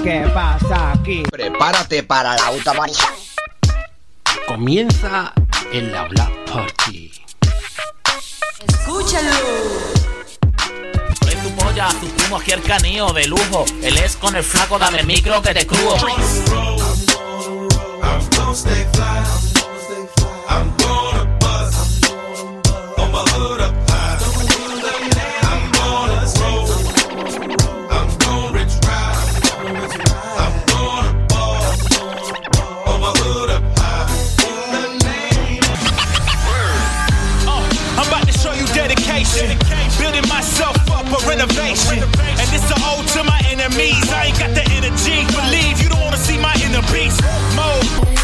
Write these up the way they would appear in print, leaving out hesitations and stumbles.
¿Qué pasa aquí? Prepárate para la automaría. Comienza el Black Party. Escúchalo. Soy tu polla, tu primo aquí el canío de lujo. Él es con el flaco, dame el micro que te crujo. I'm gonna stay fly. I'm gonna bust on my hood up high. I'm gonna roll. I'm gonna rich ride. I'm gonna ball on my hood up high. I'm about to show you dedication. Building myself up a renovation. And this is ode to my enemies. I ain't got the energy. Believe you don't wanna see my inner beast. Mode.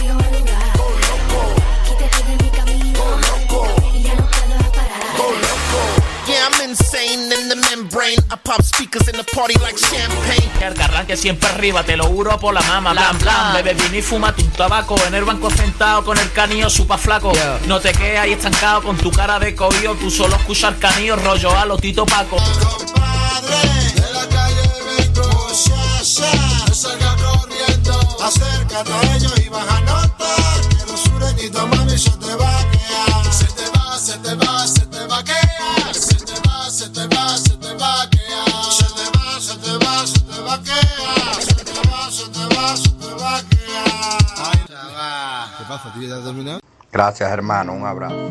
Yeah, I'm insane in the membrane. I pop speakers in the party like champagne. El arranque siempre arriba, te lo juro por la mama. Blan, blan, bebe vino y fúmate un tabaco. En el banco sentado con el canío supa flaco. No te quedes ahí estancado con tu cara de cohío. Tú solo escuchar canío, rollo a lo Tito Paco. Compadre, de la calle vengo, no salga corriendo. Acércate a ellos y baja nota. Que los sureñitos, mami, se te va a quedar. Se te va, se te va, se te va a quedar. Se te va, se te va, se te va a quedar. Se te va, se te va, se te va a quedar. Se te va, se te va, se te va a quedar. Ay, ¿Qué pasa, tío? ¿Ya has terminado? Gracias, hermano. Un abrazo.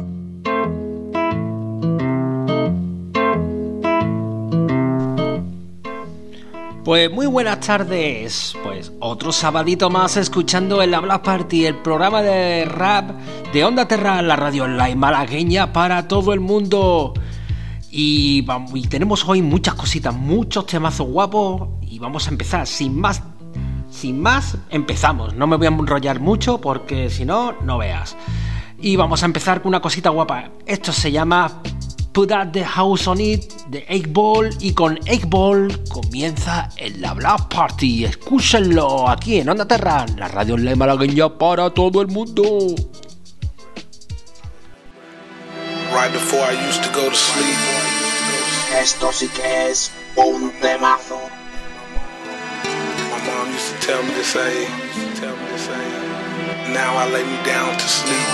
Pues muy buenas tardes, pues otro sabadito más escuchando el Black Party, el programa de rap de Onda Terra, la radio online malagueña para todo el mundo. Y tenemos hoy muchas cositas, muchos temazos guapos y vamos a empezar, sin más empezamos, no me voy a enrollar mucho porque si no, no veas. Y vamos a empezar con una cosita guapa, esto se llama Put That The House On It de 8Ball y con 8Ball comienza el Black Party. Escúchenlo aquí en Onda Terra, la radio online malagueña para todo el mundo. Right before I used to go to sleep. Esto sí que es un temazo. My mom used to tell me to say, now I lay me down to sleep.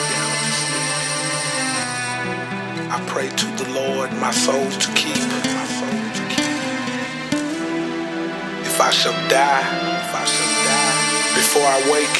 I pray to the Lord my soul to keep. If I shall die, before I wake,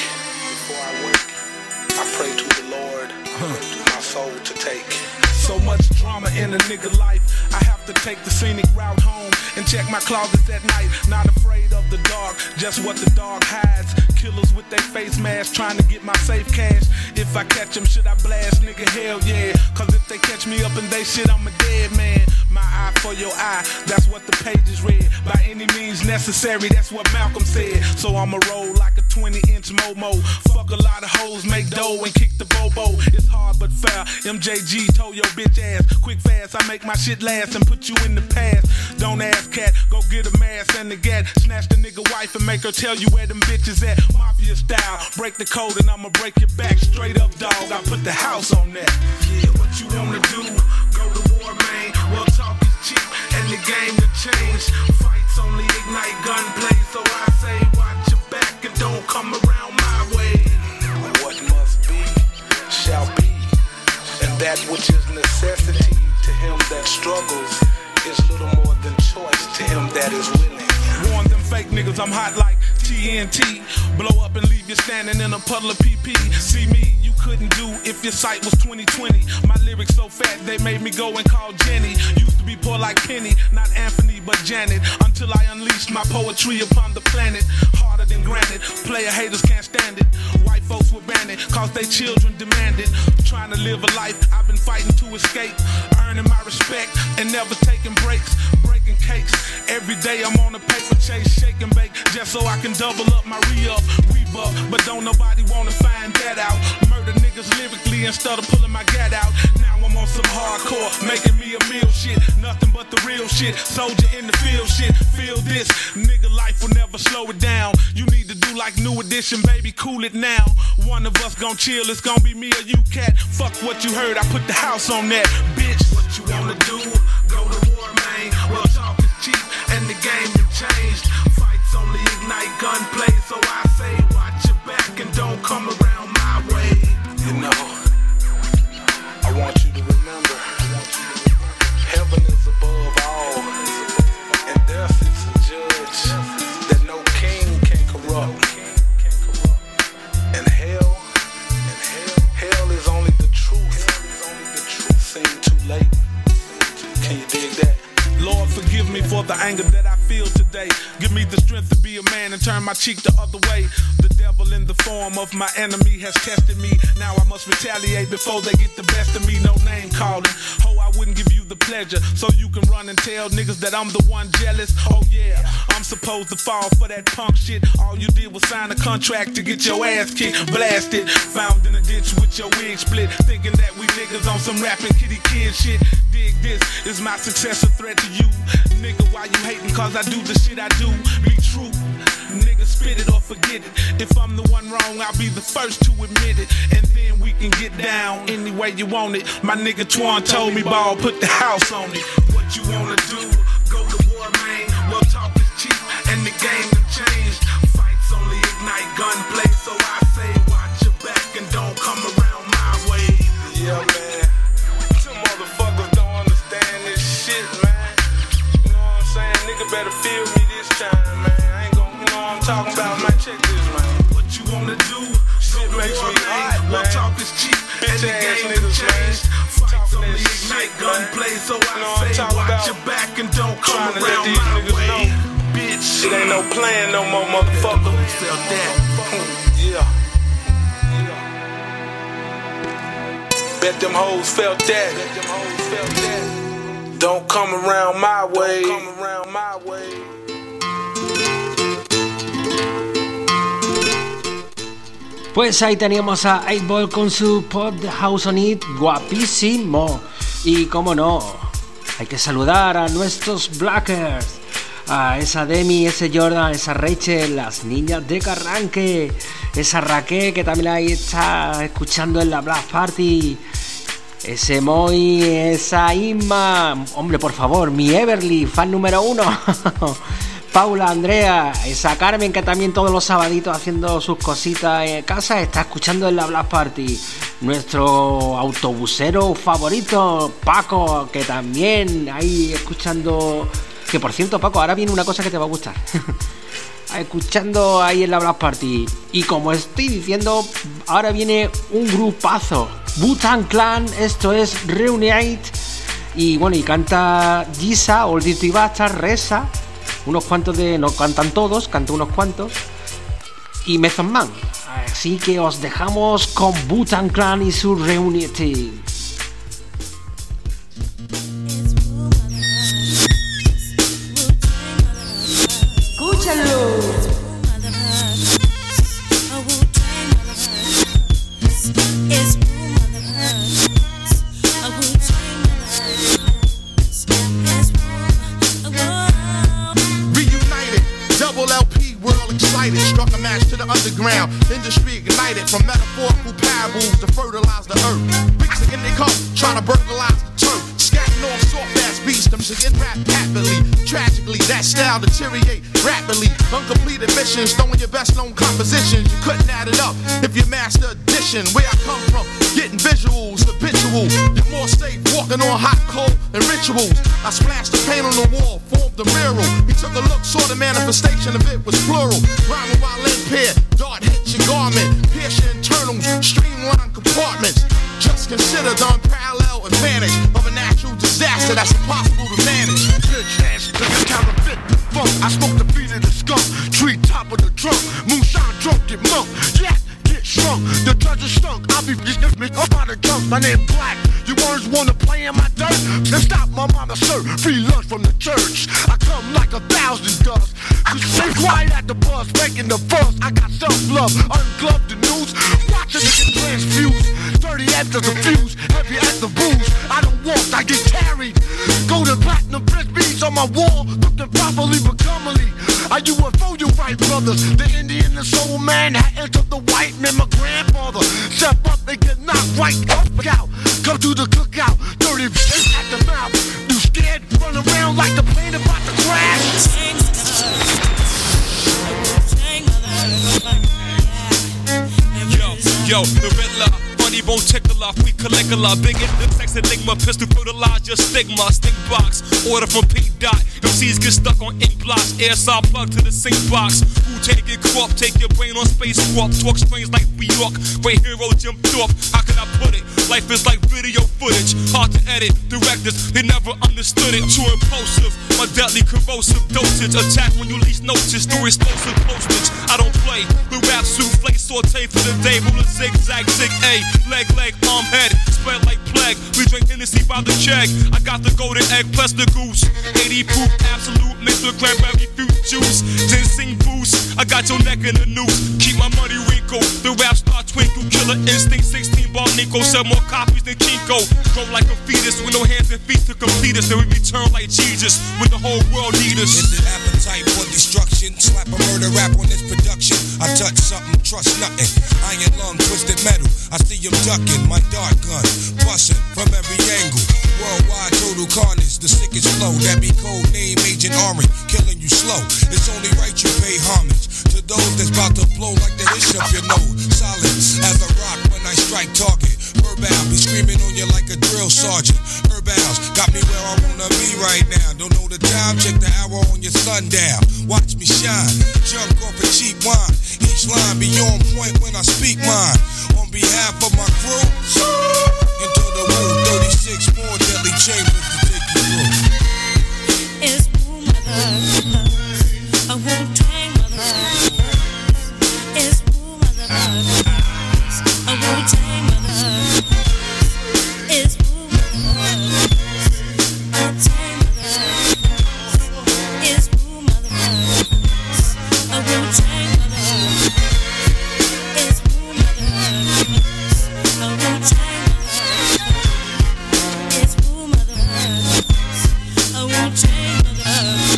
I pray to the Lord my soul to take. So much drama in a nigga life, I have to take the scenic route home and check my closets at night. Not afraid of the dark, just what the dark hides. Killers with their face masks trying to get my safe cash. If I catch them, should I blast? Nigga, hell yeah. Cause if they catch me up in they shit, I'm a dead man. My eye for your eye, that's what the pages read. By any means necessary, that's what Malcolm said. So I'ma roll like a 20-inch Momo. Fuck a lot of hoes, make dough and kick the bobo. It's hard but fair. MJG told your bitch ass, quick fast, I make my shit last and put you in the past. Don't ask cat, go get a mask and a gat. Snatch the nigga wife and make her tell you where them bitches at. Mafia style, break the code and I'ma break your back. Straight up dog, I put the house on that. Yeah, what you wanna do? Go to war, man. Well, talk is cheap and the game to change. Fights only ignite gunplay, so I say watch your back and don't come around my way. What must be shall be, and that which is necessity to him that struggles is little more than choice to him that is willing. Warn them fake niggas, I'm hot like TNT. Blow up and leave you standing in a puddle of PP. See me, you couldn't do if your sight was 20/20. My lyrics so fat they made me go and call Jenny. Used to be poor like Penny, not Anthony but Janet. Until I unleashed my poetry upon the planet. Harder than granite, player haters can't stand it. White folks were banned cause they children demanded. Trying to live a life I've been fighting to escape. Earning my respect and never taking breaks. Breaking cakes, every day I'm on a paper chase. Shake and bake just so I can double up my re-up. Rebuff, but don't nobody wanna find that out. Murder niggas lyrically instead of pulling my gat out. Now I'm on some hardcore, making me a meal shit. Nothing but the real shit. Soldier in the field shit. Feel this, nigga life will never slow it down. You need to do like New Edition, baby, cool it now. One of us gon' chill, it's gon' be me or you, cat. Fuck what you heard, I put the house on that, bitch. What you wanna do? Go to war, man. Well, talk is cheap and the game has changed. Fights only ignite Forgive me for the anger that I feel today. Give me the strength to be a man and turn my cheek the other way. The devil in the form of my enemy has tested me. Now I must retaliate before they get the best of me. No name calling. Ho, I wouldn't give you the pleasure, so you can run and tell niggas that I'm the one jealous. Oh yeah, I'm supposed to fall for that punk shit. All you did was sign a contract to get your ass kicked, blasted. Found in a ditch with your wig split, thinking that we niggas on some rapping kitty kid shit. Dig this, is my success a threat to you? Nigga, why you hating? Cause I do the shit I do. Be true. Nigga, spit it or forget it. If I'm the one wrong, I'll be the first to admit it. And then we can get down any way you want it. My nigga Twan told me, ball, put the house on it. What you wanna do? Go to war, man. Well, talk is cheap and the game done changed. Fights only ignite gunplay, so I say watch your back and don't come around my way. Yeah, man. Some motherfuckers don't understand this shit, man. You know what I'm saying? Nigga better feel me this time, man. I ain't gon', you know what I'm talking about, man. Check this, man. What you wanna do? Shit makes me hot, man. Well, talk is cheap and the game done changed. Fights only ignite gunplay, so I say watch your back and don't come around my way. Bitch, it ain't no plan no more, motherfucker. Felt that. Yeah. Bet them hoes felt that. Don't come around my way. Come around my way. Pues ahí teníamos a 8Ball con su Put the House on It, guapísimo. Y como no, hay que saludar a nuestros Blackers, a esa Demi, ese Jordan, esa Rachel, las niñas de Carranque, esa Raquel que también ahí está escuchando en la Black Party, ese Moy, esa Inma, hombre, por favor, mi Everly, fan número 1. Paula, Andrea, esa Carmen que también todos los sabaditos haciendo sus cositas en casa está escuchando en la Black Party. Nuestro autobusero favorito, Paco, que también ahí escuchando. Que por cierto, Paco, ahora viene una cosa que te va a gustar. Escuchando ahí en la Black Party. Y como estoy diciendo, ahora viene un grupazo. Wu-Tang Clan, esto es Reunite. Y bueno, y canta Giza, Oldito y Basta, Reza. Unos cuantos de... no cantan todos, cantan unos cuantos. Y Method Man. Así que os dejamos con Wu-Tang Clan y su Reunite. Escúchalo. Struck a match to the underground. Industry ignited from metaphorical parables to fertilize the earth. Mixing in their cup, trying to burglarize the turf. Scatting off soft-ass beats, them singing rap happily. Tragically, that style deteriorate rapidly. Uncompleted missions, throwing your best-known compositions. You couldn't add it up if you master addition. Where I come from, getting visuals, habitual. You're more safe walking on hot coal and rituals. I splashed the paint on the wall, formed the mural. He took a look, saw the manifestation of it was plural. Rhyming while impaired, dart hits your garment. Pierce your internals, streamline compartments. Just consider the unparalleled advantage of a natural disaster that's impossible to manage. Good chance to get counterfeit the funk. I smoke the beat of the skunk, tree top of the trunk. Moonshine drunk, get monk, yeah, get shrunk. The treasure stunk, I'll be up out of junk. My name Black, you words wanna play in my dirt? Then stop my mama serve, free lunch from the church. I come like 1,000 dust. Stay quiet at the bus, making the fuss. I got self-love, ungloved the news. Watch it get transfused. 30 after the fuse, heavy as the booze. I don't walk, I get carried. Golden platinum frisbees on my wall, looking properly but commonly. Are you a foe, you right, brothers? The Indian and soul man had entered the white man, my grandfather. Step up, they get knocked right up out. Come to the cookout, 30 at the mouth. You scared, run around like the plane about to crash. Yo, the Riddler, funny bone tickler, we caligula, big in the text enigma, pistol fertilize your stigma, stink box, order from P. Dot, MCs get stuck on ink blocks, air saw plug to the sync box. Wu-Tang get corrupt, take your brain on space warp. Talk strange like New York, great hero Jim Thorpe. How can I put it? Life is like video footage, hard to edit. Directors, they never understood it. Too impulsive, my deadly corrosive dosage. Attack when you least notice through explosive postage. I don't play, the rap souffle saute for the day. Ruler zigzag, zig A, leg, arm, head, spread like plague. We drink Hennessy by the keg. I got the golden egg plus the goose. 80 proof, absolute, mixed with cranberry fruit juice. Ginseng boost, I got your neck in the noose. Keep my money wrinkled, the rap star twinkle. Killer instinct, 16 bar Nico. Sell more copies than Kinko. Grow like a fetus with no hands and feet to complete us. Then we return like Jesus when the whole world need us. Is it appetite for destruction? Slap a murder rap on this production. I touch something, trust nothing. Iron lung, twisted metal. I see him ducking my dart gun, busting from every angle. Worldwide total carnage, the sickest flow. That be code name Agent Orange, killing you slow. It's only right you pay homage to those that's about to blow like the ish up your nose. Solid as a rock when I strike target. Herbal be screaming on you like a drill sergeant. Herbals got me where I wanna be right now. Don't know the time, check the hour on your sundown. Watch me shine, jump off a cheap wine. Each line be on point when I speak mine. On behalf of my crew, into the woo, 36 more deadly chambers to take you through. It's Wu Mother, a Wu-Tang Mother. It's Wu Mother, a Wu-Tang Mother. It's Wu Mother, a Tang Mother. It's Wu Mother, a Wu-Tang Mother. It's Wu Mother, a Wu-Tang Mother. It's Wu Mother, a Wu-Tang Mother.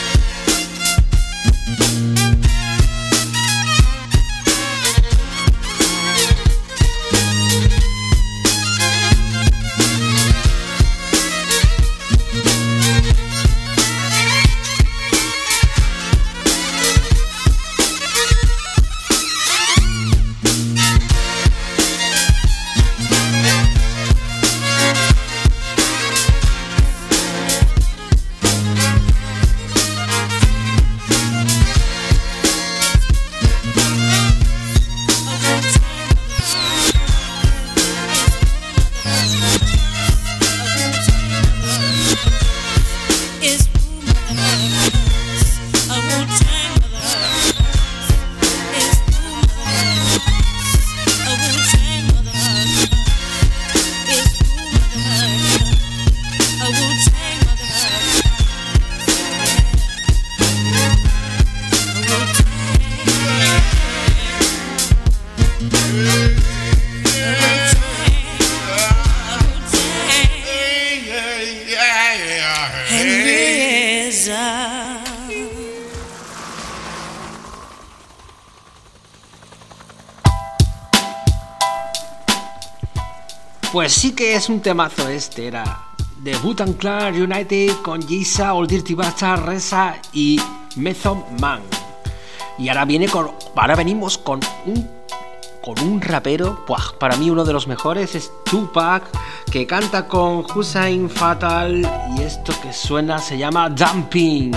Pues sí que es un temazo este, era de Wu-Tang Clan United con Jisa, Old Dirty Bastard, Reza y Method Man. Y ahora venimos con un rapero, para mí uno de los mejores, es Tupac, que canta con Hussein Fatal y esto que suena se llama Dumping.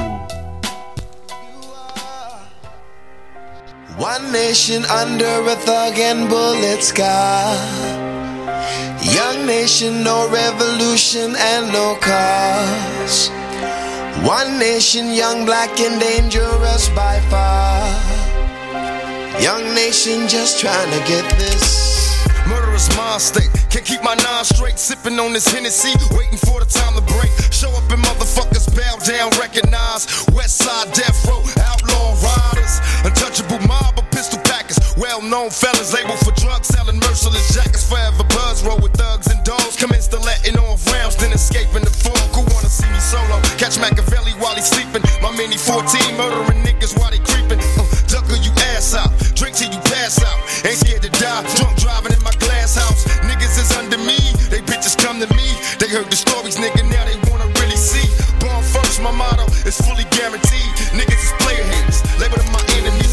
One nation under a thug and bullet sky. Young nation, no revolution and no cause. One nation, young, black and dangerous by far. Young nation just trying to get this. Murderous mind state, can't keep my nine straight. Sipping on this Hennessy, waiting for the time to break. Show up and motherfuckers bow down, recognize. West side death row, outlaw riders. Untouchable mob of pistol packers. Well-known felons labeled for drugs, selling merciless jackets. Forever buzz, roll with thugs and dogs. Commence to letting off rounds, then escaping the fog. Who wanna see me solo? Catch Machiavelli while he's sleeping. My mini 14 murdering niggas while they creeping. Ducker you ass out, drink till you pass out. Ain't scared to die, drunk driving in my glass house. Niggas is under me, they bitches come to me. They heard the stories, nigga, now they wanna really see. Born first, my motto is fully guaranteed. Niggas is player haters, label them my enemies.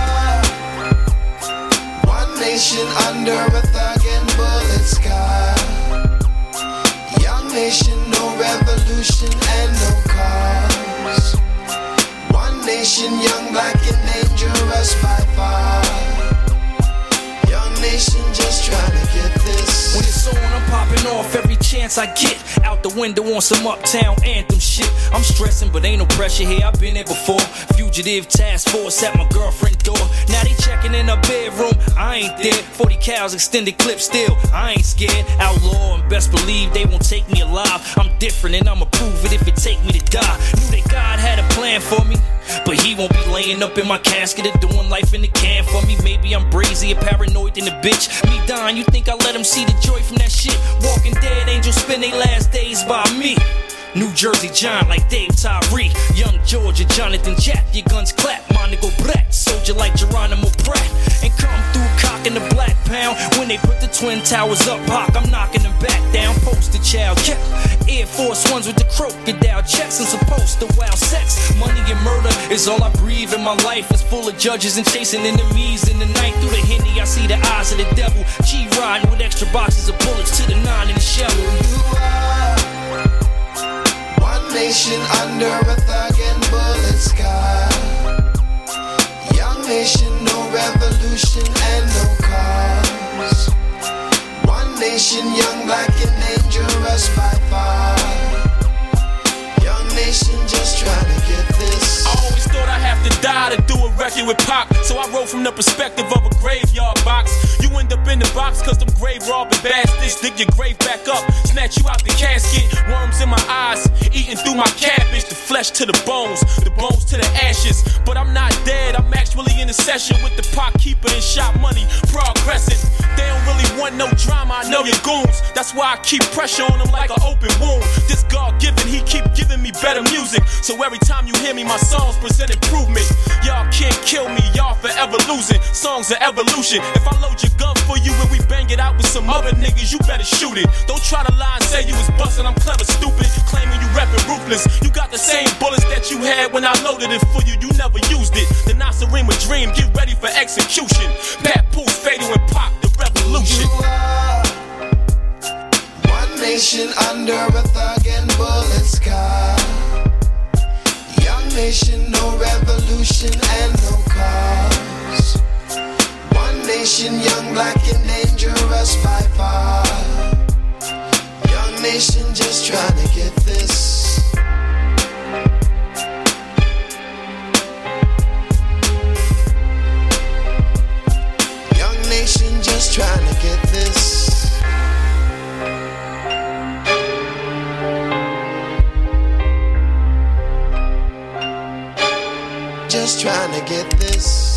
One nation under a thug and bullet sky. Young nation, no revolution and no cause. nation, young, black, and dangerous by far. Young nation, just trying to get this. When it's on, I'm popping off every chance I get. Out the window on some uptown anthem shit. I'm stressing, but ain't no pressure here. I've been there before. Fugitive task force at my girlfriend's door. Now they checking in her bedroom. I ain't there. 40 cows, extended clip still. I ain't scared. Outlaw and best believe they won't take me alive. I'm different and I'ma prove it if it take me to die. Knew that God had a plan for me, but he won't be laying up in my casket or doing life in the can for me. Maybe I'm brazy or paranoid than a bitch. Me dying, you think I let him see the joy from that shit? Walking dead angels spend their last days by me. New Jersey John like Dave Tyree. Young Georgia Jonathan Jack. Your guns clap, my nigga Brett. Soldier like Geronimo Pratt. And come through cocking the black pound. When they put the Twin Towers up, Hawk, I'm knocking them back down. Poster child, yeah. Air Force Ones with the crocodile checks and supposed to wild sex. Money and murder is all I breathe, and my life is full of judges and chasing enemies. In the night through the Henny, I see the eyes of the devil. G-riding with extra boxes of bullets to the 9 in the shell. You are one nation under a thug and bullet sky. Young nation, no revolution and no cause. One nation, young, black, and dangerous by far. Young nation, just trying to get this. I always thought I'd have to die to do a record with Pac, so I wrote from the perspective of a graveyard box. You end up in the box cause them grave robbing bastards dig your grave back up, snatch you out the casket. Worms in my eyes, eating through my cabbage. The flesh to the bones to the ashes. But I'm not dead, I'm actually in a session with the pot keeper and shot money progressing. They don't really want no drama, I know your goons. That's why I keep pressure on them like an open wound. This God given, he keep giving me better music. So every time you hear me, my songs present improvement. Y'all can't kill me, y'all forever losing. Songs are evolution. If I load your gun for you and we bang it out with some other niggas, you better shoot it. Don't try to lie and say you was bustin', I'm clever, stupid. Claiming you rapping ruthless. You got the same bullets that you had when I loaded it for you, you never used it. The Nasarima dream, get ready for execution. Papoose, Fatal, and Pop, the revolution. You are one nation under a thug and bullet sky. Young nation, no revolution and no cause. One nation, young, black, and dangerous by far. Young nation, just trying to get this. Young nation, just trying to get this. Just trying to get this.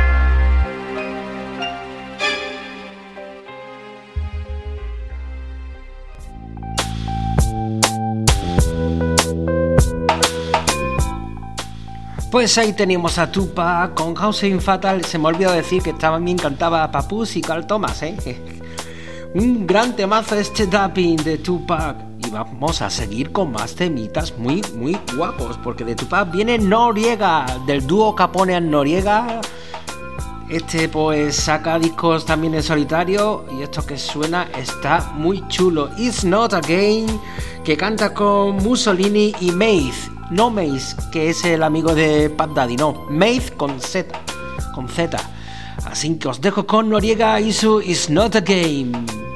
Pues ahí teníamos a Tupac con Housing Fatal. Se me olvidó decir que también cantaba Papoose y Carl Thomas, Un gran temazo este Dapping de Tupac. Y vamos a seguir con más temitas muy, muy guapos, porque de Tupac viene Noriega, del dúo Capone and Noriega. Este pues saca discos también en solitario, y esto que suena está muy chulo. It's Not a Game, que canta con Mussolini y Mace. No Mace, que es el amigo de Pat Daddy, no, Mace con Z. Así que os dejo con Noriega y su It's Not a Game.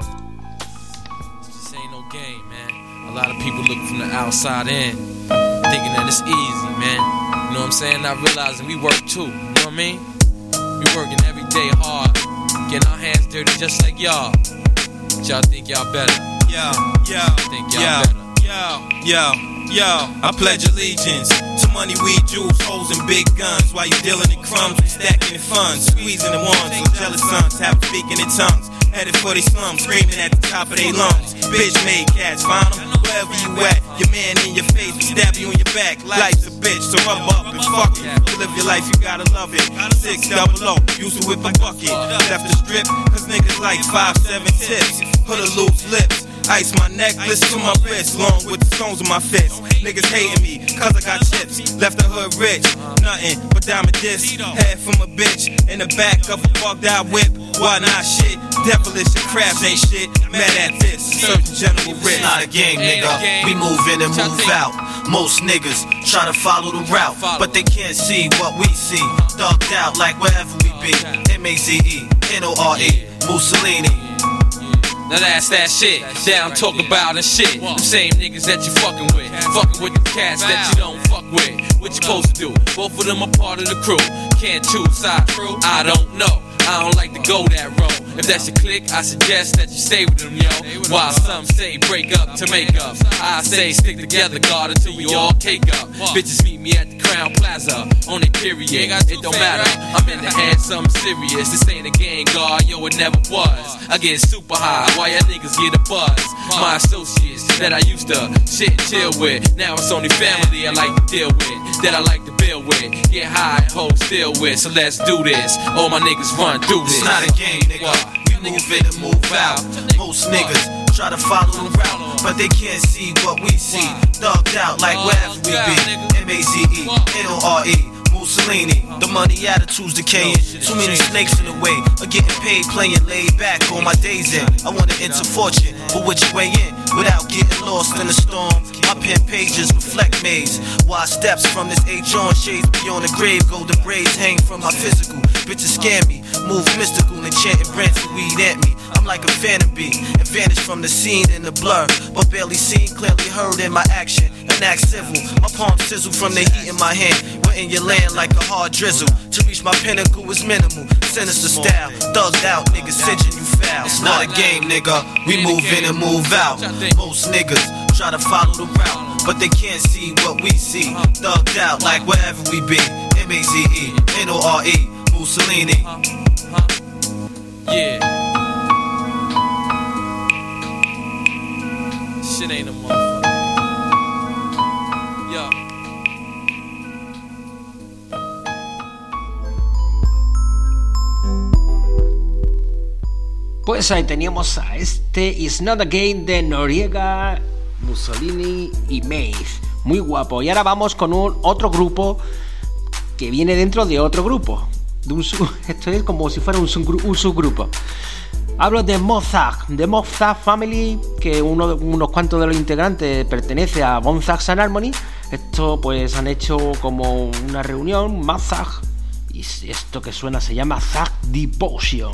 This ain't no game, man. A lot of people look from the outside in, thinking that it's easy, man. You know what I'm saying? Not realizing we work too, you know what I mean? We working every day hard, getting our hands dirty just like y'all. But y'all think y'all better. Think y'all better. Yo, I pledge allegiance to money, weed, jewels, hoes, and big guns. While you dealing in crumbs, we stacking in funds, squeezing the ones. So jealous sons have speaking in tongues, headed for these slums, screaming at the top of their lungs. Bitch made cats, find them wherever you at. Your man in your face will stab you in your back. Life's a bitch, so rub up and fuck it. To live your life, you gotta love it. 600, used to whip a bucket. Left the strip, cause niggas like 5-7 tips. Put a loose lips. Ice my necklace to my wrist, long with the stones in my fist. Niggas hating me, cause I got chips. Left the hood rich, nothing but diamond disc. Head from a bitch, in the back of a bugged out whip. Why not shit? Devilish and crabs ain't shit. Mad at this, Surgeon General Rich. It's not a game, nigga. We move in and move out. Most niggas try to follow the route, but they can't see what we see. Thugged out like wherever we be. M-A-Z-E, N-O-R-E, Mussolini. Now that's that shit, that I'm talking about and shit. The same niggas that you fucking with the cats that you don't fuck with. What you supposed to do? Both of them are part of the crew. Can't choose sides, I don't know. I don't like to go that road. If that's your clique, I suggest that you stay with them, yo. While some say break up to make up, I say stick together, God, until we all cake up. Bitches meet me at the Crown Plaza on a period. It don't matter, I'm in the head, something serious. This ain't a game, God, yo, it never was. I get super high, while y'all niggas get a buzz. My associates that I used to shit and chill with, now it's only family I like to deal with, that I like to build with, get high and hold still with. So let's do this. All my niggas run through this. It's not a game, nigga. We move in and move out. Most niggas try to follow the route, but they can't see what we see. Thugged out like wherever we be. M-A-Z-E, N-O-R-E, Mussolini. The money attitude's decaying. Too many snakes in the way of getting paid, playing laid back on my days in. I wanna enter fortune, but which way in? Without getting lost in the storm. My pen pages reflect maze. Wide steps from this H on, shades beyond the grave. Golden braids hang from my physical. Bitches scam me, move mystical, enchanting branch of weed at me. I'm like a phantom bee, and vanish from the scene in the blur, but barely seen, clearly heard in my action. An act civil, my palms sizzle from the heat in my hand. We're in your land like a hard drizzle. To reach my pinnacle is minimal, sinister style. Thugged out, niggas cinching you foul. It's not a game, nigga. We move in and move out. Most niggas try to follow the route, but they can't see what we see. Thugged out like wherever we be. M-A-Z-E, N-O-R-E, Mussolini. Yeah. Shit ain't a motherfucker. Yo. Pues ahí teníamos a este It's Not a Game de Noriega, Mussolini y Maze. Muy guapo. Y ahora vamos con otro grupo que viene dentro de otro grupo. Esto es como si fuera un subgrupo. Hablo de Mozart Family, que unos cuantos de los integrantes pertenece a Bone Thugs and Harmony. Esto pues han hecho como una reunión, Mozart, y esto que suena se llama Thug Devotion.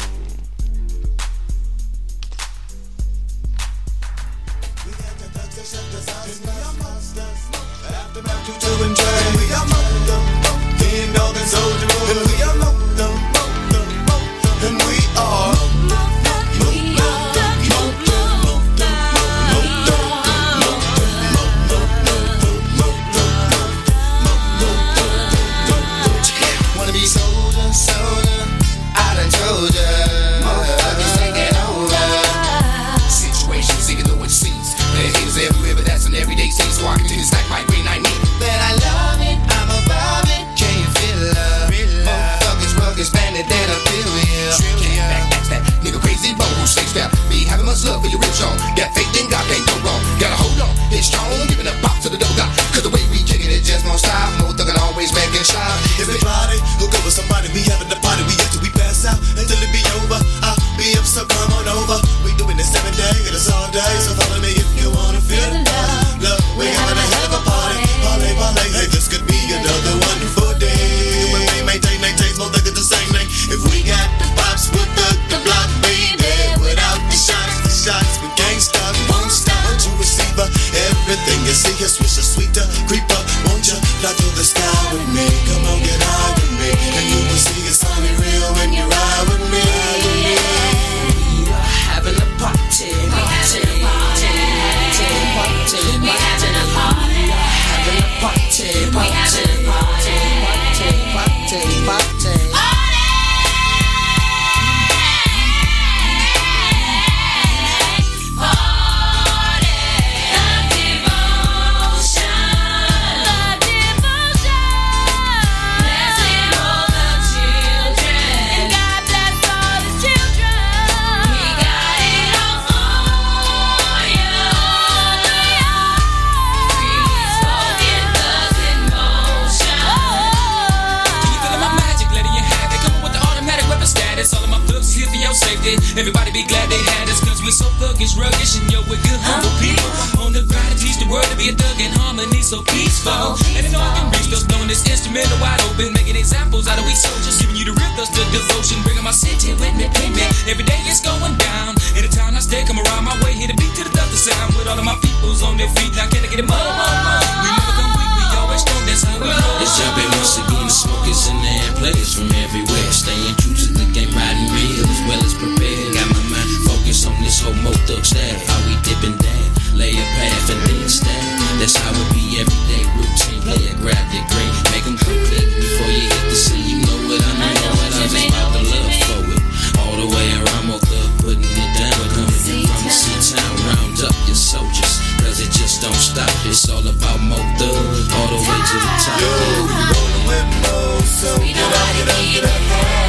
Everybody be glad they had us, cause we're so thuggish, ruggish, and yo, we're good, humble people. On the grind to teach the world to be a thug in harmony, so peaceful. And it all can reach those blowing this instrumental wide open, making examples out of we soldiers, giving you the real thirst of devotion, bringing my city with me, pay me. Every day it's going down. In the town I stay, come around my way, hit a beat to the thunder sound. With all of my peoples on their feet, now can I get it more? We never come weak, we always strong, that's how we roll. It's jumping once again, the smoke is in the air, players from everywhere, staying true to the game, riding real as well as prepared. Got my mind focused on this whole Mo Thug staff, how we dip and dab, lay a path and then stab. That's how it be everyday routine. Play it, grab the green, make them come click before you hit the scene. You know what I mean, I'm just about the love for it. All the way around, Mo Thug putting it down. Coming in from the C-Town, round up your soldiers, cause it just don't stop. It's all about Mo Thug, all the way to the top. Yo, we rollin' with Mo, so get up, get up, get up.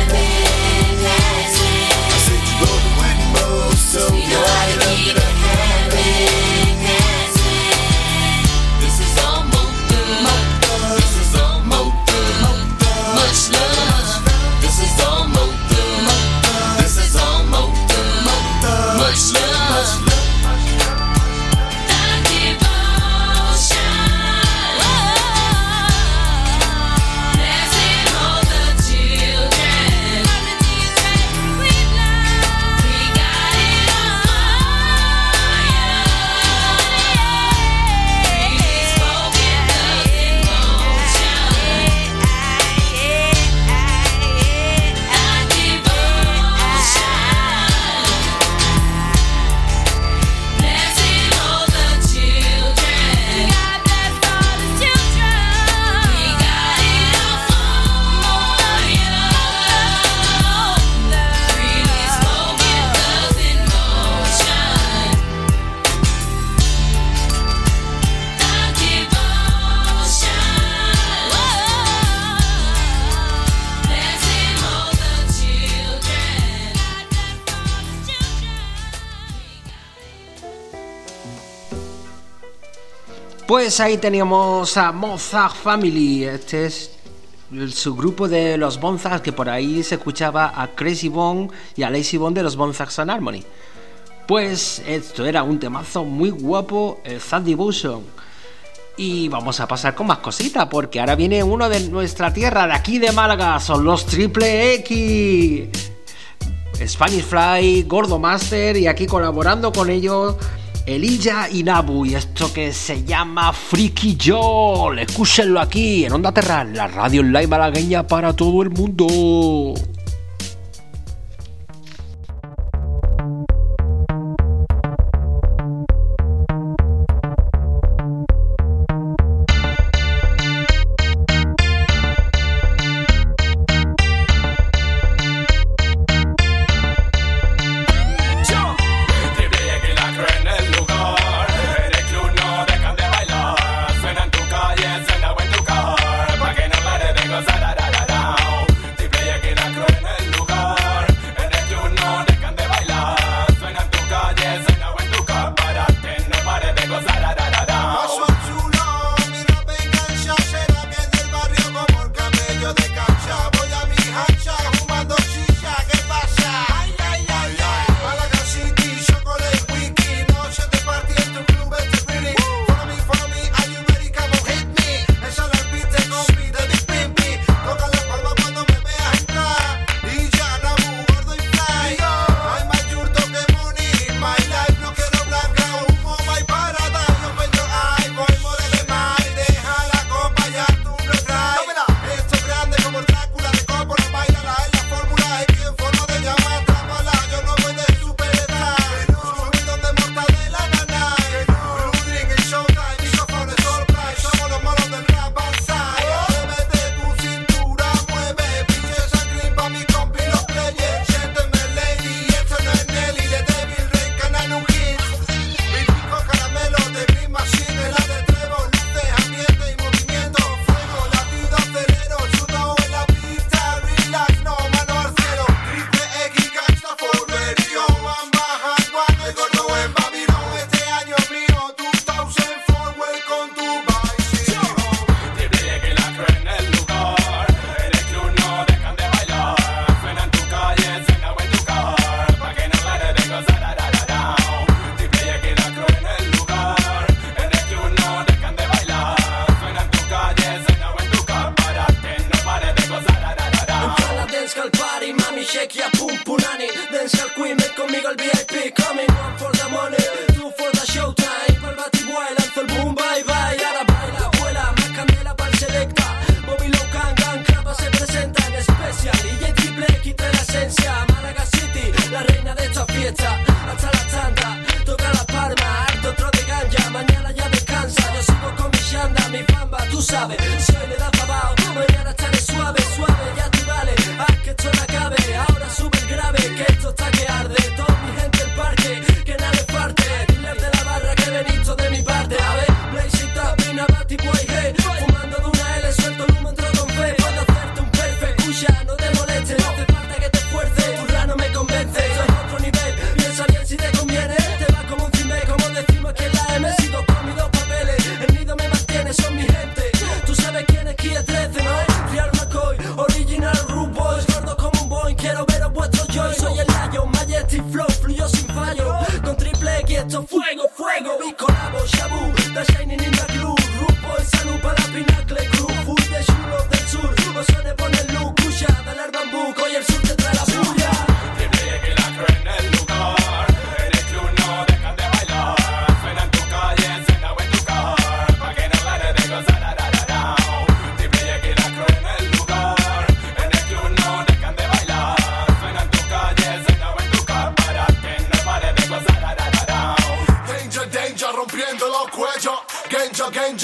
I said you rollin' with Mo, so get up, get up, get up. This is all Mo Thug. This is all Mo Thug. Much love. This is all Mo Thug. This is all Mo Thug. Much love. Pues ahí teníamos a Mo Thug Family. Este es el subgrupo de los Bone Thugs, que por ahí se escuchaba a Crazy Bone y a Lazy Bone de los Bone Thugs and Harmony. Pues esto era un temazo muy guapo, el Thug Devotion. Y vamos a pasar con más cositas, porque ahora viene uno de nuestra tierra, de aquí de Málaga. Son los Triple X, Spanish Fly, Gordo Master, y aquí colaborando con ellos Elilla y Nabu, y esto que se llama Freaky Joel. Escúchenlo aquí en Onda Terral, la radio online malagueña para todo el mundo. Triple X, la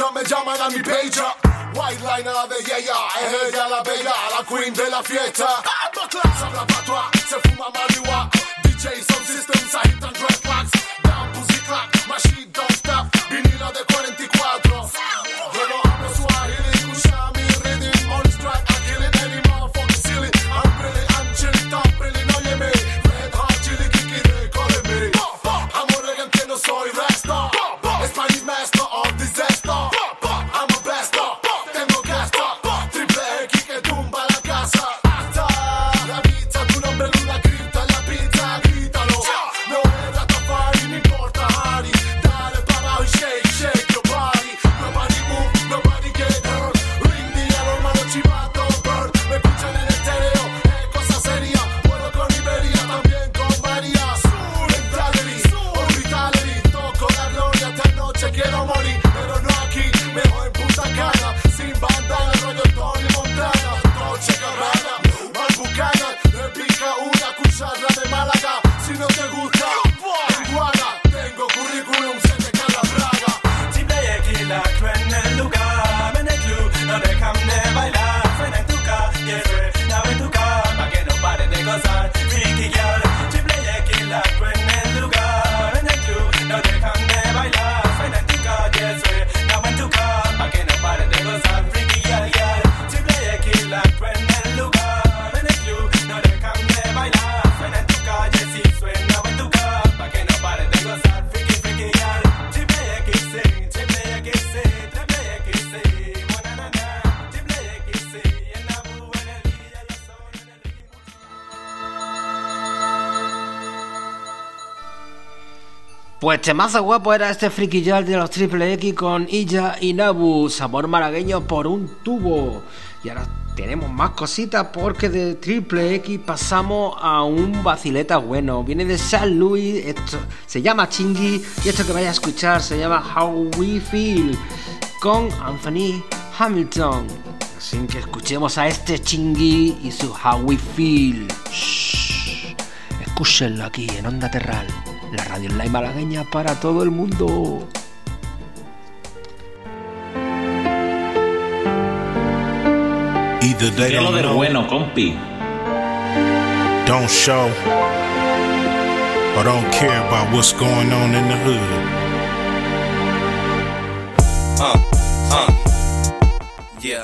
ellos me llaman a mi pager. White liner de ella, es ella la bella, la queen de la fiesta. Habla patua, se fuma marihuana. DJ sound systems, agitan dreadlocks. Down pussy clock, machine don't stop. Vinilo de 44. Yo no hablo Swahili, escucha mi rhythm on this track. I kill it any motherfucking silly. I'm really, I'm chilly, top really, no ye me. Red hot chili, kiki de call me. I'm a que no soy rasta. Spanish master of disaster. I'm a blaster. Tengo gasto. Triple X que tumba la casa. Hasta la pizza, tu nombre en una cripta. La pizza, grítalo. No era Tafari, no importa Harry. Dale para abajo y shake, shake your body. Nobody move, nobody get hurt. Ring the alarm, hermano chivato, bird. Me escuchan en estéreo, es cosa seria. Puedo con Iberia, también con María. Mentality, orbitality. Toco la gloria, esta noche quiero morir. Pero no aquí, mejor en Punta Cana. Sin bandana, rollo Tony Montana. Dolce Gabbana, Malbucana. Le pica una cuchara de Málaga. Si no te gusta, iguana. Tengo currículum, se te cae la braga. Triple X, la cruel en el lugar. En el club, no dejan de bailar. Suena en tu car, y eso es nada en tu car. Pa' que no pare de gozar, freaky girl. Triple X, la cruel en el lugar. En el club, no dejan de bailar. Suena en tu car, y eso es nada en tu car. Pa' que no pare de gozar, freaky girl. Triple X, la cruel en el lugar. En el club, no dejan de bailar. Suena en tu car, y sí, suena en tu car. Pa' que no pare de gozar, freaky girl. Triple X, sí, triple X, sí, triple X, sí. Buena nana, triple X, sí. En la buena en el día, yo soy en el ritmo. Pues temazo guapo era este Freaky Girl de los Triple X con Illa y Nabu, sabor malagueño por un tubo. Y ahora tenemos más cositas porque de Triple X pasamos a un vacileta bueno. Viene de San Luis, esto se llama Chingy y esto que vais a escuchar se llama How We Feel con Anthony Hamilton. Así que escuchemos a este Chingy y su How We Feel. Shh. Escúchenlo aquí en Onda Terral, la radio online malagueña para todo el mundo. Either they don't know, bueno, compi. Don't show or don't care about what's going on in the hood. Yeah,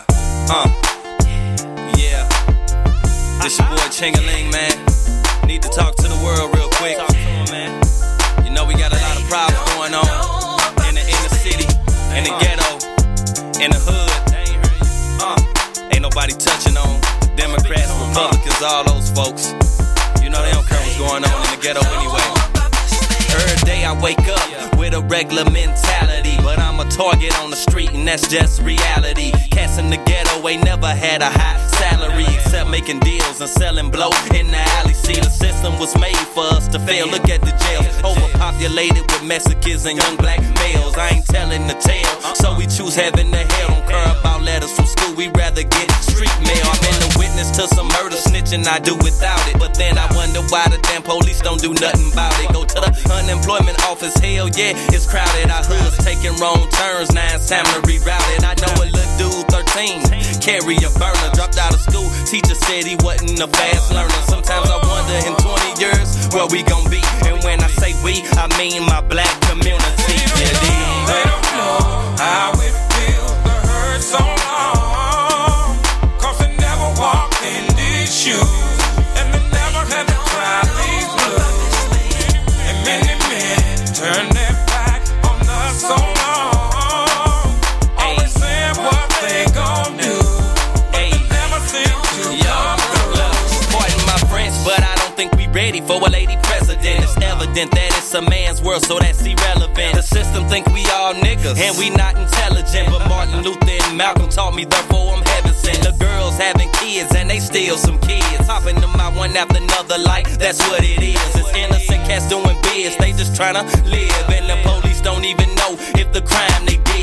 yeah. This your boy Chingaling, man. Need to talk to the world real quick. Talk to him, man. You know we got a lot of problems going on in the inner city, in the ghetto, in the hood. Ain't nobody touching on Democrats, Republicans, all those folks. You know they don't care what's going on in the ghetto anyway. Every day I wake up with a regular mentality, but I'm a target on the street and that's just reality. Cats in the ghetto ain't never had a high salary except making deals and selling blow in the alley. See, the system was made for us to fail. Look at the jails, overpopulated with Mexicans and young black males. I ain't telling the tale, so we choose heaven to hell. Don't care about letters from school, we rather get street mail. I've been a witness to some murder snitching, I do without it. But then I wonder why the damn police don't do nothing about it. Go to the unemployment office, hell yeah, it's crowded. Our hood's taking wrong turns, now it's time to reroute it. I know a little dude, 13, carry a burner, dropped out of school. Teacher said he wasn't a fast learner. Sometimes I wonder in 20 years where we gon' be. And when I say we, I mean my black community. They don't know how it feels to hurt so long, 'cause they never walked in these shoes, and they never had to cry these blues. And many men turn their back on us so long, always saying what they gon' do, but they never seem to come through. Pardon my French, but I don't think we ready for a lady president. It's evident that it's a man's world, so that's irrelevant. The system think we all niggas, and we not intelligent. But Martin Luther and Malcolm taught me, therefore I'm heaven sent. The girls having kids, and they still some kids. Hopping them out one after another, like that's what it is. It's innocent cats doing biz, they just tryna live. And the police don't even know if the crime they did. This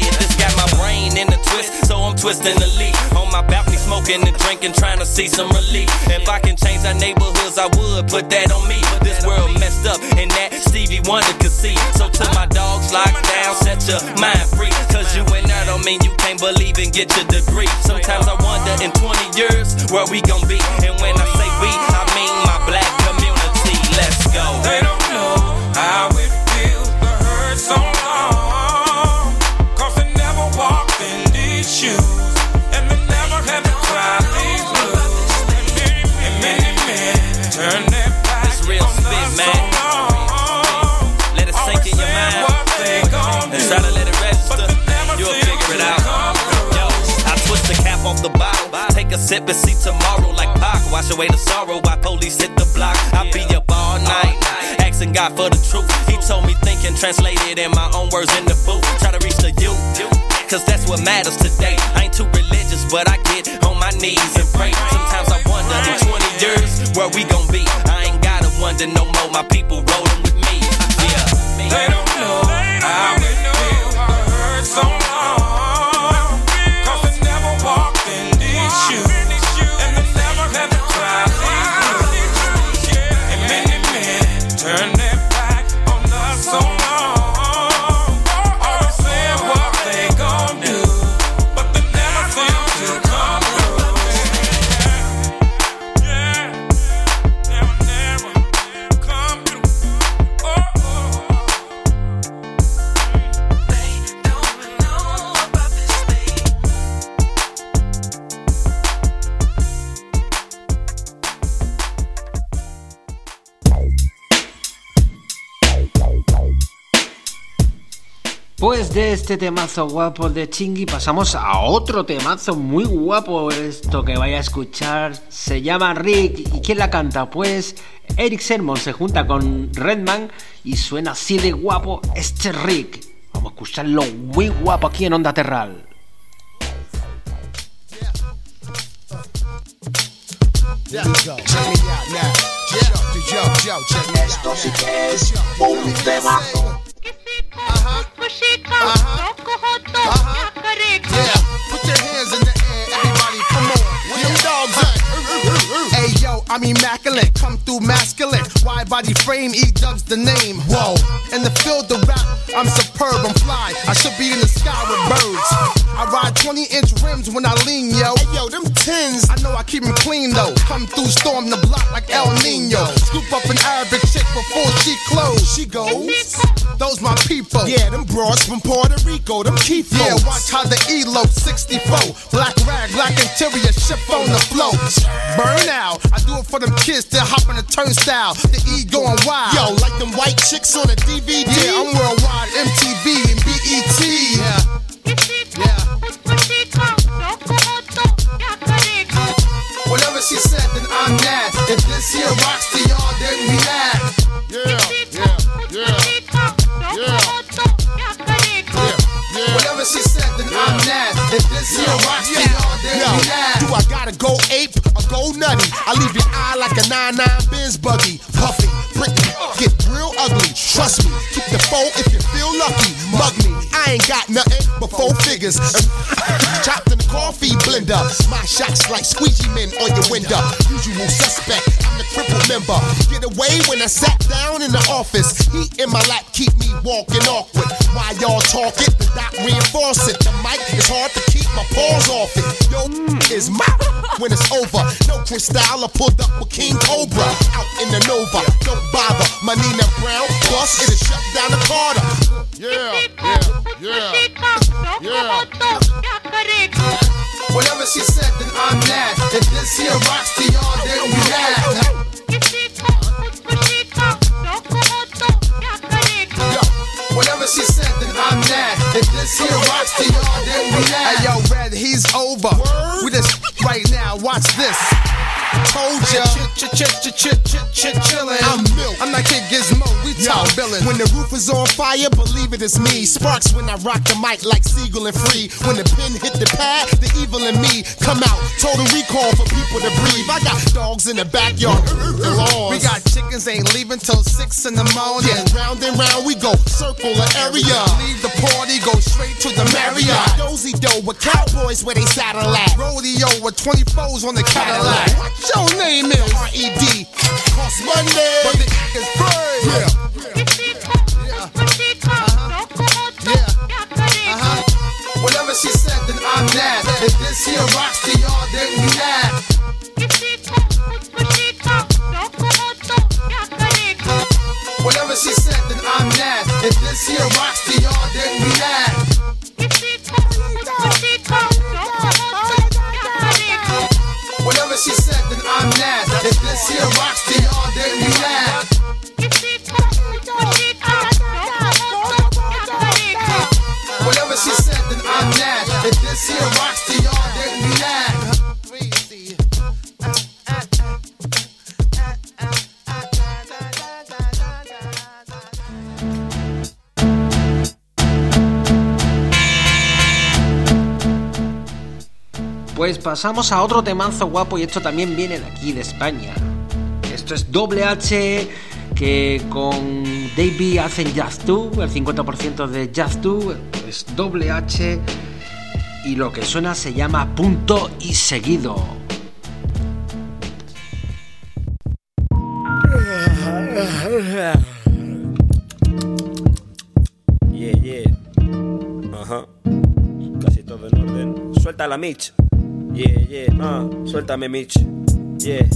got my brain in a twist, so I'm twisting the leaf. On my balcony smoking and drinking, trying to see some relief. If I can change our neighborhoods, I would put that on me. This world messed up, and that Stevie Wonder could see. So to my dogs locked down, set your mind free. Cause you and I don't mean you can't believe and get your degree. Sometimes I wonder in 20 years where we gon' be. And when I say we, I mean my black community. Let's go. They don't know how it feels to hurt so long, cause they never walked in these shoes, and they never had to cry these blues. And many men turn their backs on us so long. Let it sink in your mind and try to let it register. You'll figure it out. Yo, I twist the cap off the bottle, take a sip and see tomorrow like Pac. Wash away the sorrow while police hit the block. I be up all night, asking God for the truth. He told me thinking, translated in my own words in the booth. Try to reach the youth, cause that's what matters today. I ain't too religious, but I get on my knees and pray. Sometimes I wonder in 20 years where we gon' be. I ain't gotta wonder no more, my people rolling with me. Yeah. They don't know how it feels to hurt so long, cause they never walked in these shoes, and they never had to cry these blues. And many men turn their back on us so long, always saying what they gon' do, but they never seem to come through. Yeah, never come through. Pues de este temazo guapo de Chingy pasamos a otro temazo muy guapo. Esto que vaya a escuchar se llama Rick. ¿Y quién la canta? Pues Erick Sermon se junta con Redman y suena así de guapo este Rick. Vamos a escucharlo muy guapo aquí en Onda Terral. Esto sí que es un temazo. Yeah, put your hands in the air, everybody, come on. Where them dogs at? Hey yo, I'm immaculate, come through masculine. Wide body frame, E-Dub's the name. Whoa, in the field of rap, I'm superb, I'm fly. I should be in the sky with birds. I ride 20-inch rims when I lean, yo. Hey yo, them tins, I know I keep them clean though. Come through, storm the block like El Nino. Scoop up an Arabic chick before she close. She goes, those my people. Yeah, them broads from Puerto Rico, them key folks. Yeah, watch how the elope 64. Black rag, black interior, ship on the float. Burn out, I do it for them kids that hop on the turnstile. The E going wild. Yo, like them white chicks on a DVD. Yeah, I'm worldwide, MTV and BET. Yeah. Whatever she said, then I'm mad. If this here rocks to y'all, then we mad. Whatever she said, then I'm mad. If this here rocks to y'all, then we mad. Do I gotta go ape or go nutty? I leave your eye like a 99 Benz buggy. Puffy, prickly, get real ugly. Trust me, keep the foe if you feel lucky. Mug me, I ain't got nothing but 4 figures. Chopped in the coffee blender. My shots like squeegee men on your window. Usual suspect, I'm the crippled member. Get away when I sat down in the office. Heat in my lap keep me walking awkward. While y'all talk it, the doc reinforce it. The mic is hard to keep my paws off it. Yo, is my when it's over. No Cristal, I pulled up with King Cobra. Out in the Nova, don't bother. My Nina Brown, plus it is shut down the Carter. Whatever she said, then I'm mad. If this here rocks to y'all, then we mad. Whatever she said, then I'm mad. If this here rocks to y'all, then we mad. Hey yo, Red, he's over. We just right now, watch this. told ya. Chillin'. I'm Milk. I'm that kid Gizmo. We talk billin'. When the roof is on fire, believe it is me. Sparks when I rock the mic like Siegel and Free. When the pen hit the pad, the evil in me come out. Total recall for people to breathe. I got dogs in the backyard. We got chickens ain't leaving till 6 in the morning. Yeah, round and round we go, circle the area. Leave the party, go straight to the Marriott. Dozy dough with cowboys where they saddle at. Rodeo with 24s on the Cadillac. What your name is? R.E.D. Cost money, but the is free. Whatever she said, then I'm that. If this here rocks to y'all, then we that. Whatever she said, then I'm that. If this here rocks to y'all, then we that. Whatever she said, then I'm that. If this here rocks to y'all, then we that. Whatever she said, then I'm that. If this here rocks to y'all, then we that. Pues pasamos a otro temazo guapo, y esto también viene de aquí, de España. Esto es Double H, que con Davey hacen Jazz 2, el 50% de Jazz 2, pues Double H, y lo que suena se llama Punto y Seguido. Yeah. Ajá. Casi todo en orden. Suelta la Mitch. Yeah. Suéltame Mitch. Yeah.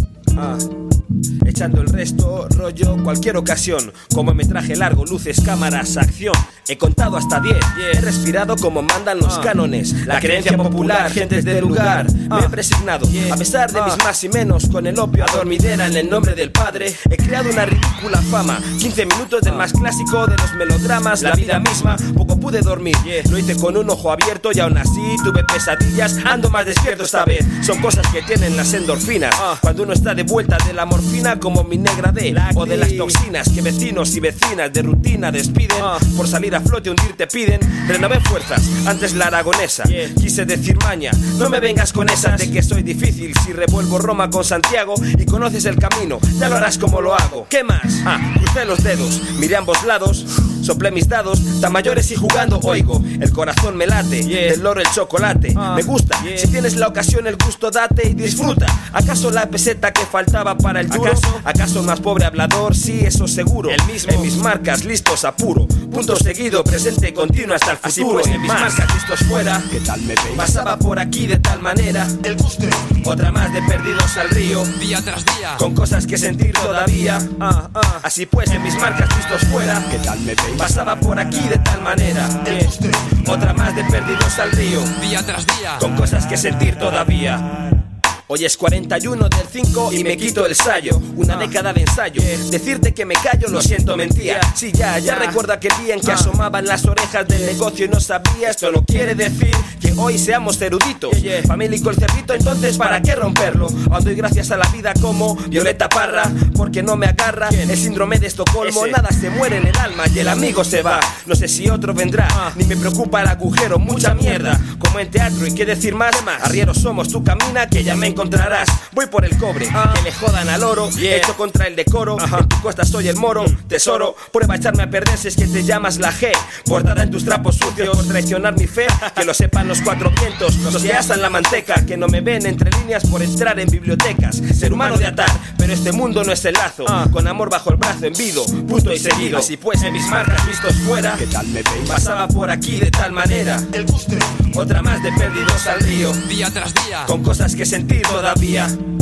Echando el resto, rollo, cualquier ocasión. Como metraje largo, luces, cámaras, acción. He contado hasta 10, he respirado como mandan los cánones. La creencia popular, gentes del lugar. Me he presignado, a pesar de mis más y menos. Con el opio adormidera en el nombre del padre. He creado una ridícula fama. 15 minutos del más clásico de los melodramas. La vida misma, poco pude dormir. Lo hice con un ojo abierto y aún así tuve pesadillas. Ando más despierto esta vez. Son cosas que tienen las endorfinas. Cuando uno está de vuelta de la morfina, como mi negra D, o de las toxinas que vecinos y vecinas de rutina despiden. Por salir a flote hundir te piden. Renové fuerzas, antes la aragonesa. Quise decir maña, no me vengas con esas de que soy difícil. Si revuelvo Roma con Santiago y conoces el camino, ya lo harás como lo hago. ¿Qué más? Crucé los dedos, miré a ambos lados, soplé mis dados, tan mayores y jugando oigo. El corazón me late, del loro el chocolate. Me gusta, si tienes la ocasión el gusto date y disfruta. ¿Acaso la peseta que faltaba para el duro? ¿Acaso más pobre hablador? Sí, eso seguro. El mismo. En mis marcas, listos a puro. Punto seguido, presente, continuo hasta el futuro. Así pues, en mis marcas, listos fuera. ¿Qué tal me veis? Pasaba por aquí de tal manera. El guste. Otra más de perdidos al río. Día tras día. Con cosas que sentir todavía. Así pues, en mis marcas, listos fuera. ¿Qué tal me veis? Pasaba por aquí de tal manera. El guste. Otra más de perdidos al río. Día tras día. Con cosas que sentir todavía. Hoy es 41 del 5 y me quito el sayo. Una década de ensayo. Decirte que me callo, lo siento, mentía. Sí, ya recuerdo aquel día en que asomaban las orejas del negocio y no sabía. Esto no quiere decir que hoy seamos eruditos. Famélico el cerdito, entonces ¿para qué romperlo? Aún doy gracias a la vida como Violeta Parra, porque no me agarra el síndrome de Estocolmo. Nada se muere en el alma y el amigo se va. No sé si otro vendrá, ni me preocupa el agujero. Mucha mierda, como en teatro, y qué decir más. Arrieros somos, tú camina que ya me encontrarás. Voy por el cobre, que le jodan al oro. Hecho contra el decoro, en tu costa soy el moro. Tesoro, prueba a echarme a perder si es que te llamas la G. Bordada en tus trapos sucios por traicionar mi fe. Que lo sepan los cuatro vientos, los que asan la manteca. Que no me ven entre líneas por entrar en bibliotecas. Ser humano de atar, pero este mundo no es el lazo. Con amor bajo el brazo, envido, punto y seguido. Así pues, en mis marcas vistos fuera, ¿qué tal me veis? Pasaba por aquí de tal manera. El guste, otra más de perdidos al río. Día tras día, con cosas que sentir todavía.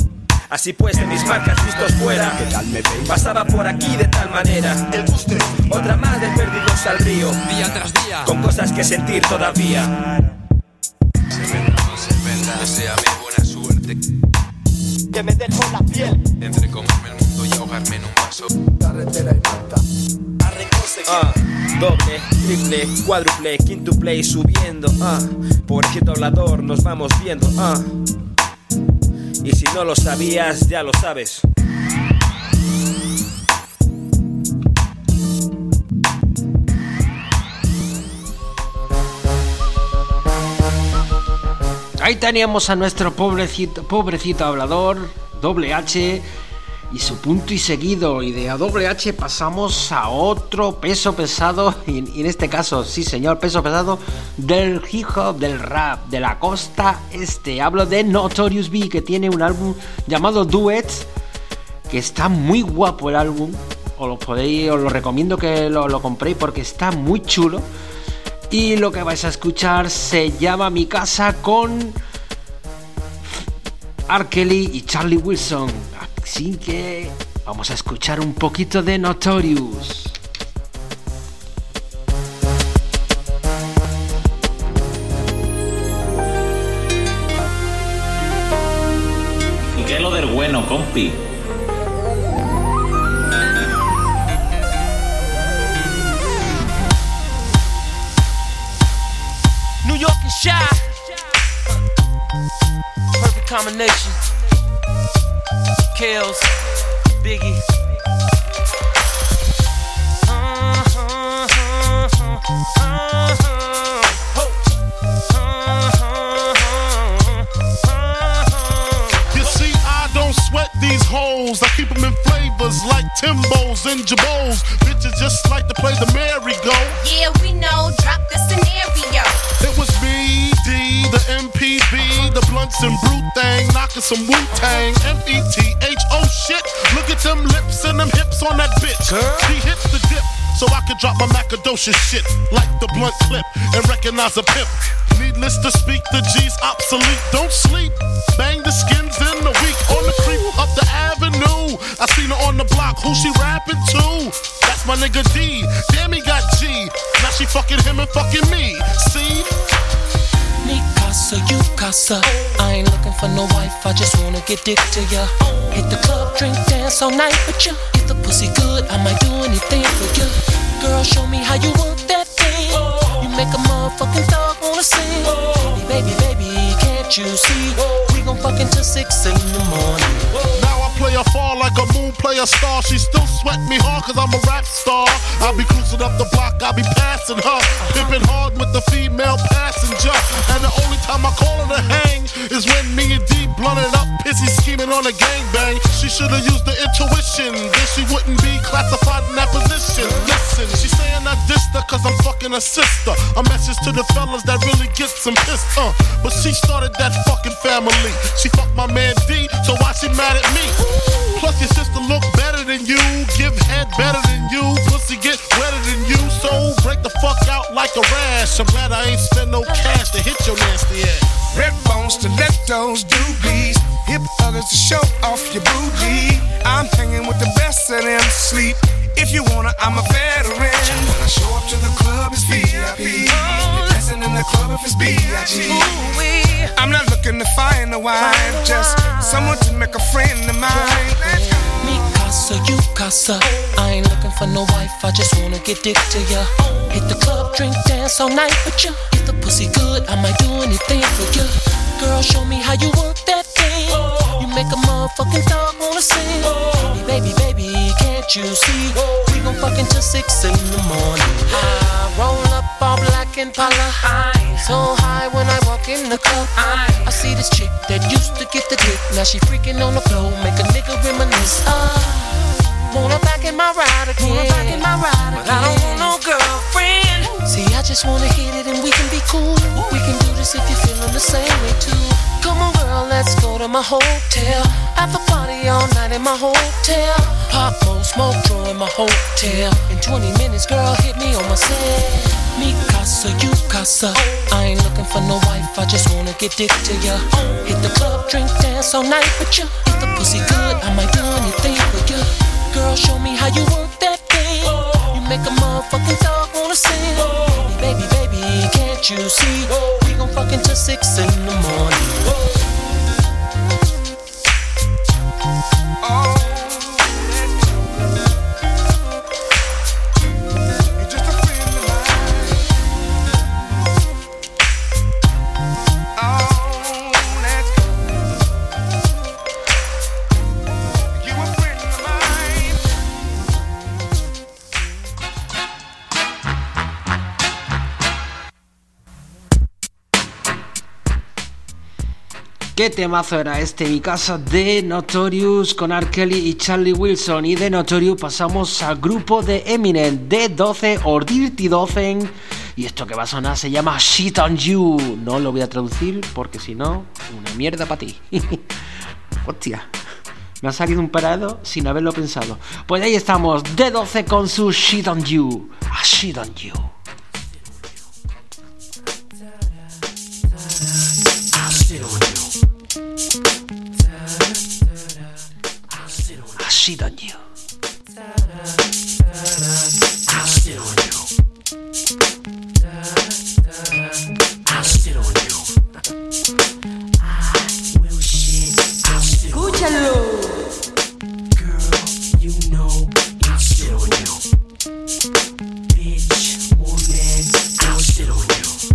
Así pues, en mis marcas vistos fuera, ¿qué tal me veis? Pasaba por aquí de tal manera. El guste, otra más de perdidos al río. Día tras día, con cosas que sentir todavía. Se venda, no se venda, deseame buena suerte. Que me dejo la piel entre comerme el mundo y ahogarme en un vaso. Carretera y manta. Doble, triple, cuádruple, quíntuple y subiendo. Por ejemplo hablador nos vamos viendo. Y si no lo sabías, ya lo sabes. Ahí teníamos a nuestro pobrecito hablador, Double H, y su punto y seguido. Y de a Double H pasamos a otro peso pesado, y en este caso, sí señor, peso pesado del hip hop, del rap, de la costa este. Hablo de Notorious B, que tiene un álbum llamado Duets, que está muy guapo el álbum. Os lo recomiendo que lo compréis porque está muy chulo. Y lo que vais a escuchar se llama Mi Casa con R. Kelly y Charlie Wilson. Así que vamos a escuchar un poquito de Notorious. ¿Y qué es lo del bueno, compi? New York and Shy. Perfect combination. Kills, Biggie. You see, I don't sweat these hoes. I keep them in flavors like Timbos and Jabos. Bitches just like to play the merry-go. Yeah, we know. Drop the scenario. It was me, D, the MPV, the blunts and brute thing, knocking some Wu-Tang, M-E-T-H-O shit. Look at them lips and them hips on that bitch. She hit the dip, so I could drop my Macadocious shit like the blunt clip and recognize a pimp. Needless to speak, the G's obsolete. Don't sleep, bang the skins in the week. On the creep up the avenue, I seen her on the block. Who she rapping to? That's my nigga D. Damn, he got G. Now she fucking him and fucking me. See? Me casa, you casa. I ain't looking for no wife, I just wanna get dick to ya. Hit the club, drink, dance all night with ya. If the pussy good, I might do anything for ya. Girl, show me how you work that thing. You make a motherfucking dog wanna sing. Baby, baby, can't you see? We gon' fuck until 6 in the morning. Now I play a fall like a moon, play a star. She still sweat me hard cause I'm a rap star. I'll be cruising up the block, I'll be passing her. Pimping hard with the female passenger. And the only time I call her to hang is when me and D blunted up, pissy scheming on a gangbang. She should've used the intuition, then she wouldn't be classified in that position. Listen, she's saying I dissed her cause I'm fucking her sister. A message to the fellas that really gets them pissed, But she started that fucking family. She fucked my man D, so why she mad at me? Plus your sister look better than you, give head better than you, pussy get wetter than you, so break the fuck out like a rash. I'm glad I ain't spend no cash to hit your nasty ass. Red bones, stilettos, doobies, hip others to show off your booty. I'm hanging with the best of them, sleep. If you wanna, I'm a veteran. When I show up to the club, it's VIP. Dancing in the club if it's B.I.G. I'm not looking to find a wife, just someone to make a friend of mine. Me casa, you casa. I ain't looking for no wife, I just wanna get dick to ya. Hit the club, drink, dance all night with ya. If the pussy good, I might do anything for ya. Girl, show me how you work that thing. You make a motherfucking dog wanna sing. Baby, baby, can't you see? We gon' fuck until 6 in the morning. I roll up all black and Impala. So high when I walk in the club. I see this chick that used to get the dick. Now she freaking on the floor, make a nigga reminisce. Wanna back in my ride again. But I don't want no girlfriend. See, I just wanna hit it and we can be cool. We can do this if you're feeling the same way too. Come on girl, let's go to my hotel. After party all night in my hotel. Pop more smoke, throw in my hotel. In 20 minutes, girl, hit me on my set. Me casa, you casa. I ain't looking for no wife, I just wanna get dick to ya. Hit the club, drink, dance all night with ya. If the pussy good, I might do anything for ya. Girl, show me how you work that thing. You make a motherfucking dog wanna sing. Baby, baby, can't you see? We gon' fuck until 6 in the morning. ¿Qué temazo era este? Mi casa de Notorious con R. Kelly y Charlie Wilson. Y de Notorious pasamos al grupo de Eminem, D12 o Dirty Dozen. Y esto que va a sonar se llama Shit on You. No lo voy a traducir porque si no, una mierda para ti. Hostia, me ha salido un parado sin haberlo pensado. Pues ahí estamos, D12 con su Shit on You. A Shit on You. I shit on you. I'll shit on you. I'll shit on you. I will shit. I'll shit on you. Escúchalo. Girl, you know I'll shit on you. Bitch, woman, I'll shit on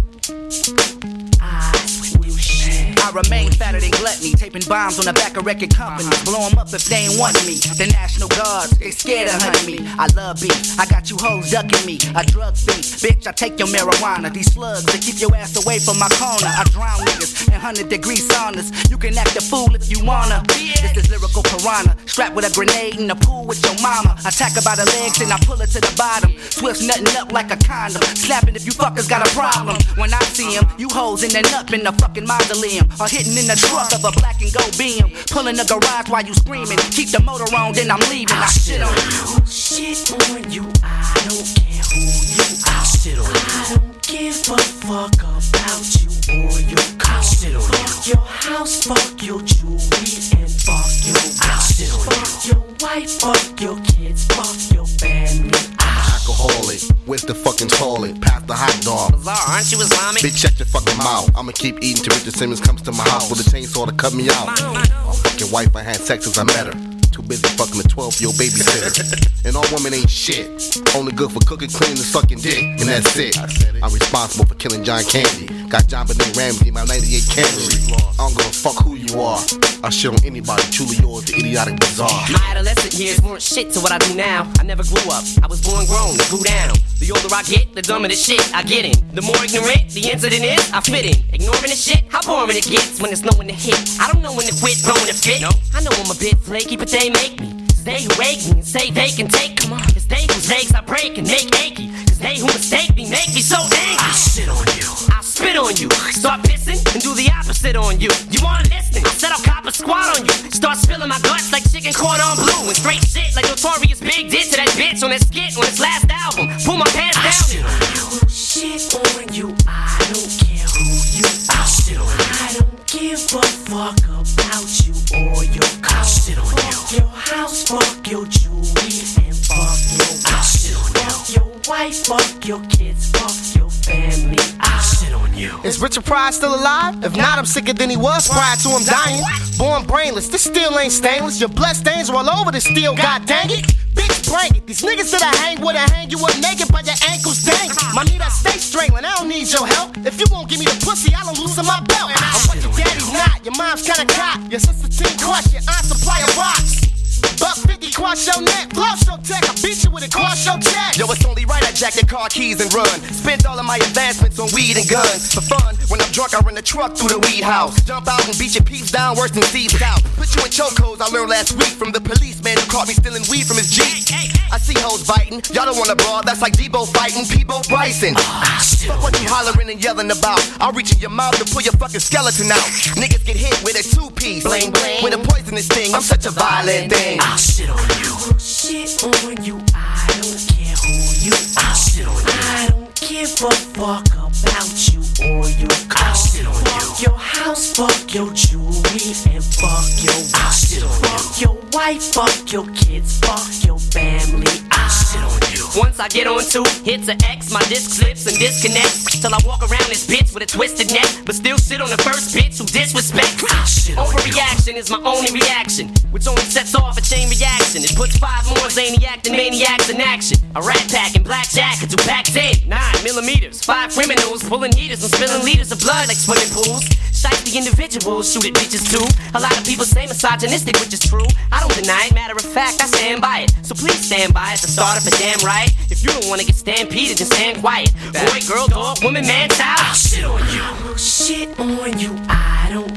you. I will shit. I remain fatter than gluttony, taping bombs on the back of record companies. Blow them up if they ain't want me. The National Guards, they scared of hunting me. I love beef, I got you hoes ducking me. A drug thief, bitch, I take your marijuana. These slugs, they keep your ass away from my corner. I drown niggas in 100-degree saunas. You can act a fool if you wanna. It's this lyrical piranha, strapped with a grenade in the pool with your mama. Attack her by the legs and I pull her to the bottom. Swift's nutting up like a condom. Snapping if you fuckers got a problem. When I see him, you hoes in the nut in the fucking mausoleum. Or hitting in the truck of a black and gold beam. Pulling the garage while you screaming. Keep the motor on, then I'm leaving. I shit on you. Shit on you. I don't care who you are. I shit on you. I don't give a fuck about you or your car. I shit on you. Fuck your house, fuck your jewelry, and fuck your shit on fuck you. Your wife, fuck your kids, fuck your family. Alcoholic, where's the fucking toilet? Pass the hot dog. Bizarre, aren't you Islamic? Bitch, shut your fucking mouth. I'ma keep eating till Richard Simmons comes to my house with a chainsaw to cut me out. My fucking wife, I had sex since I met her. Too busy fucking a 12-year-old babysitter. And all women ain't shit. Only good for cooking, cleaning, and sucking dick. And that's it. I'm responsible for killing John Candy. Got John Benet Ramsey, my 98 Camry. I don't give a fuck who you are. I shit on anybody, truly yours, the idiotic bizarre. My adolescent years weren't shit to what I do now. I never grew up, I was born grown, grew down. The older I get, the dumber the shit I get in. The more ignorant the incident is, I fit in. Ignoring the shit, how boring it gets when there's no one to hit. I don't know when to quit, throwing a fit. No. I know I'm a bit flaky, but they make me. It's they who wake me and say they can take. Come on, it's they whose legs I break and make achy. Cause they who mistake me make me so angry. I shit on you. I'll spit on you. Start pissing and do the opposite on you. You aren't listening. I said I'll cop a squat on you. Start spilling my guts like chicken cordon bleu. And straight shit like Notorious Big did to that bitch on that skit on his last album. Pull my pants down. I shit on you. Shit on you. I don't care who you are. I shit on you. I don't give a fuck about you or your car. I shit on you. Fuck your house, fuck your jewelry, and fuck your shit on you. Fuck your wife, fuck your kids, fuck your family. I shit on you. Is Richard Pryor still alive? If not, I'm sicker than he was prior to him dying. Born brainless, this steel ain't stainless. Your blood stains are all over the steel, god dang it. Bitch, bring it. These niggas that I hang with, I hang you up naked by your ankles dangling. My need, I stay strangling, I don't need your help. If you won't give me the pussy, I don't loosen my belt. I'm what your daddy's not, your mom's kinda cock. Your sister team crush, your aunt supply of rocks. $1.50 cross your neck, floss your tech. I beat you with it, cross your check. Yo, it's only right I jack your car keys and run. Spent all of my advancements on weed and guns. For fun, when I'm drunk, I run the truck through the weed house. Jump out and beat your peeps down worse than Steve's house. Put you in chokeholds, I learned last week from the policeman who caught me stealing weed from his Jeep. I see hoes biting, y'all don't wanna brawl. That's like Debo fighting Peebo Bryson. Fuck what you hollering and yelling about. I'll reach in your mouth to pull your fucking skeleton out. Niggas get hit with a two-piece, bling bling, with a poisonous thing. I'm such a violent thing. I'll shit on you. Shit on you. I don't care who you are. I'll shit on you. I don't give a fuck about you or your car. I'll shit on you. Fuck your house, fuck your jewelry, and fuck your I'll shit on you. Fuck your wife, fuck your kids, fuck your family. I'll shit on you. Once I get on two hits of X, my disc slips and disconnects. Till I walk around this bitch with a twisted neck, but still shit on the first bitch who disrespects. Overreaction is my only reaction, which only sets off a chain reaction. It puts 5 more zaniac than maniacs in action. A rat pack and black jackets who packed in 9mm. 5 criminals pulling heaters and spilling liters of blood like swimming pools. Shiesty individuals shoot at bitches too. A lot of people say misogynistic, which is true. I don't deny it, matter of fact, I stand by it. So please stand by it to start up a damn riot. If you don't wanna get stampeded, then stand quiet. Boy, girl, dog, woman, man, child. I'll shit on you. Shit on you. I don't care who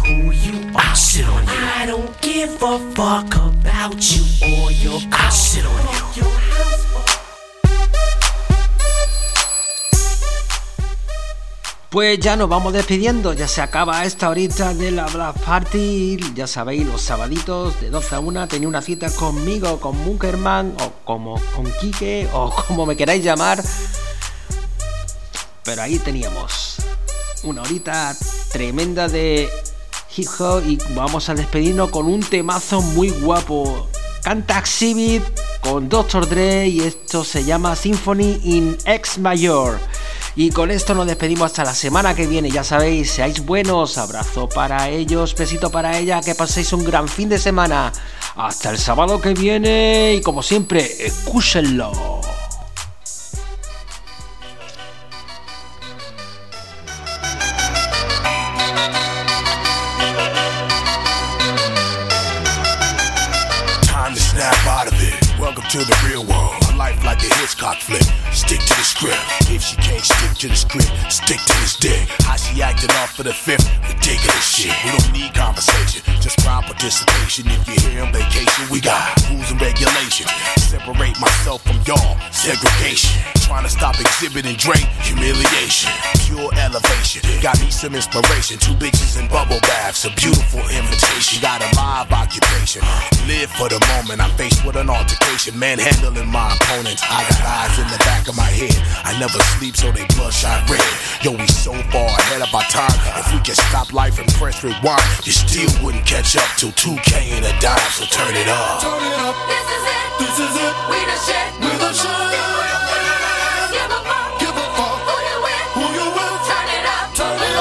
who you are. I'll sit on you. I don't give a fuck about you or your car. I'll sit on you. Pues ya nos vamos despidiendo, ya se acaba esta horita de la Black Party. Ya sabéis, los sabaditos de 12 a 1 tenía una cita conmigo, con Munkerman, o como con Quique, o como me queráis llamar. Pero ahí teníamos una horita tremenda de hip hop y vamos a despedirnos con un temazo muy guapo. Canta Exhibit con Dr. Dre y esto se llama Symphony in X Major. Y con esto nos despedimos hasta la semana que viene. Ya sabéis, seáis buenos, abrazo para ellos, besito para ella, que paséis un gran fin de semana. Hasta el sábado que viene y como siempre, escúchenlo. Time to snap out of it. Welcome to the real world. Life like a Hitchcock flick. Stick to the script. If she can't stick to the script, stick to this dick. How she acting off for the fifth? Ridiculous shit. We don't need conversation, just crowd participation. If you're here on vacation, we got rules and regulations. Separate myself from y'all. Segregation. Trying to stop exhibiting Dre. Humiliation. Pure elevation. Got me some inspiration. 2 bitches in bubble baths. A beautiful invitation. Got a live occupation. Live for the moment. I'm faced with an altercation. Manhandling my opponents. I got eyes in the back of my head. I never sleep, so they bloodshot red. Yo, we so far ahead of our time. If we can stop life and press rewind, you still wouldn't catch up till 2K and a dime. So turn it up. Turn it up. This is it. This is it. We the shit. We the shit. Give a fuck. Give a fuck. Who you with? Who you with? Turn it up. Turn it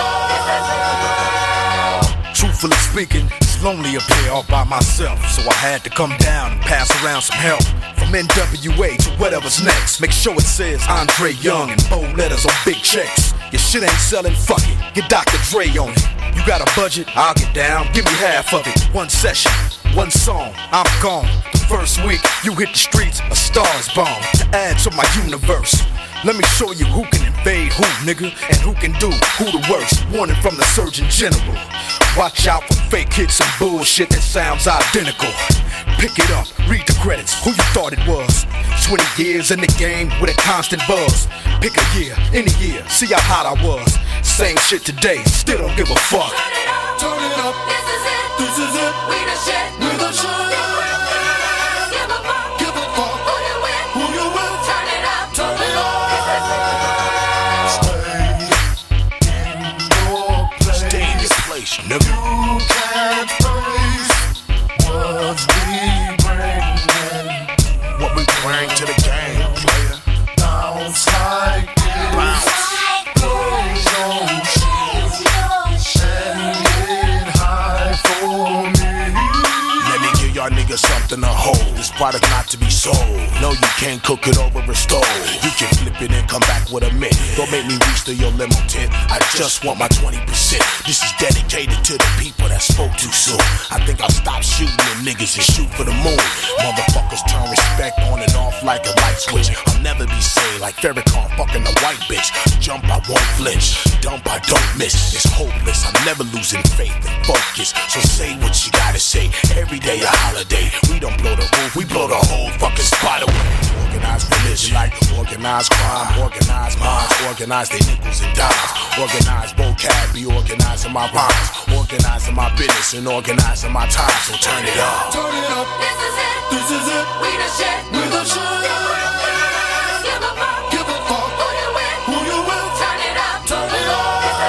up. Truthfully speaking, it's lonely up here all by myself. So I had to come down and pass around some help. From NWA to whatever's next. Make sure it says Andre Young in bold letters on big checks. Your shit ain't selling, fuck it. Get Dr. Dre on it. You got a budget? I'll get down. Give me half of it. 1 session, 1 song, I'm gone. The first week, you hit the streets, a star is born. To add to my universe. Let me show you who can invade who, nigga, and who can do who the worst. Warning from the Surgeon General. Watch out for fake hits and bullshit that sounds identical. Pick it up, read the credits, who you thought it was. 20 years in the game with a constant buzz. Pick a year, any year, see how hot I was. Same shit today, still don't give a fuck. Turn it up. Turn it up. This is it. This is it. We the shit. We the shit. Give a fuck. Give a fuck. Who you with? Who you with? Turn it up. Turn it up. Stay in your place, nigga. You can't face what we bring. What we bring to the game, player. Bounce like this. Bounce. Raise your shoes and get high for me. Let me give y'all niggas something to hold. This product not to be sold. No, you can't cook it over a stove. You can flip it and come back with a mint. Don't make me reach to your limo tent. I just want my 20%. This is dedicated to the people that spoke too soon. I think I'll stop shooting them niggas and shoot for the moon. Motherfuckers turn respect on and off like a light switch. I'll never be sane like Farrakhan fucking a white bitch. Jump, I won't flinch. Dump, I don't miss. It's hopeless. I'm never losing faith and focus. So say what you gotta say. Every day a holiday. We don't blow the roof, we blow the whole fucking spot away. Organized religion like organized crime, organized minds, organize their nickels and dimes. Organized vocab, be organizing my rhymes. Organizing my business and organizing my time. So turn it up. Turn it up. This is it. This is it. We the shit. We the shit. Give a fuck. Give a fuck. Who you with? Who you with? Turn it up. Turn it up.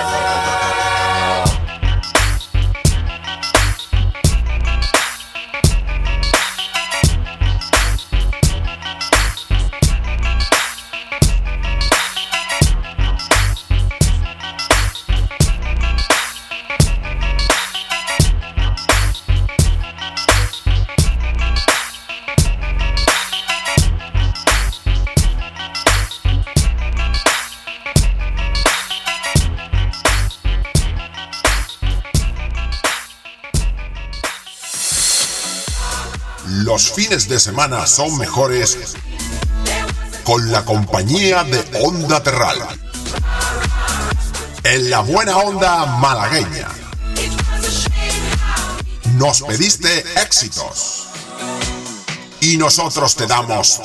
Los fines de semana son mejores con la compañía de Onda Terral. En la buena onda malagueña. Nos pediste éxitos y nosotros te damos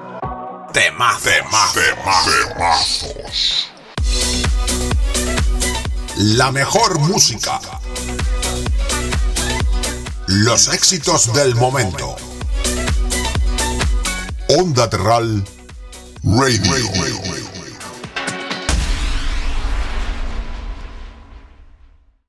temazos. La mejor música, los éxitos del momento. Onda Terral Radio.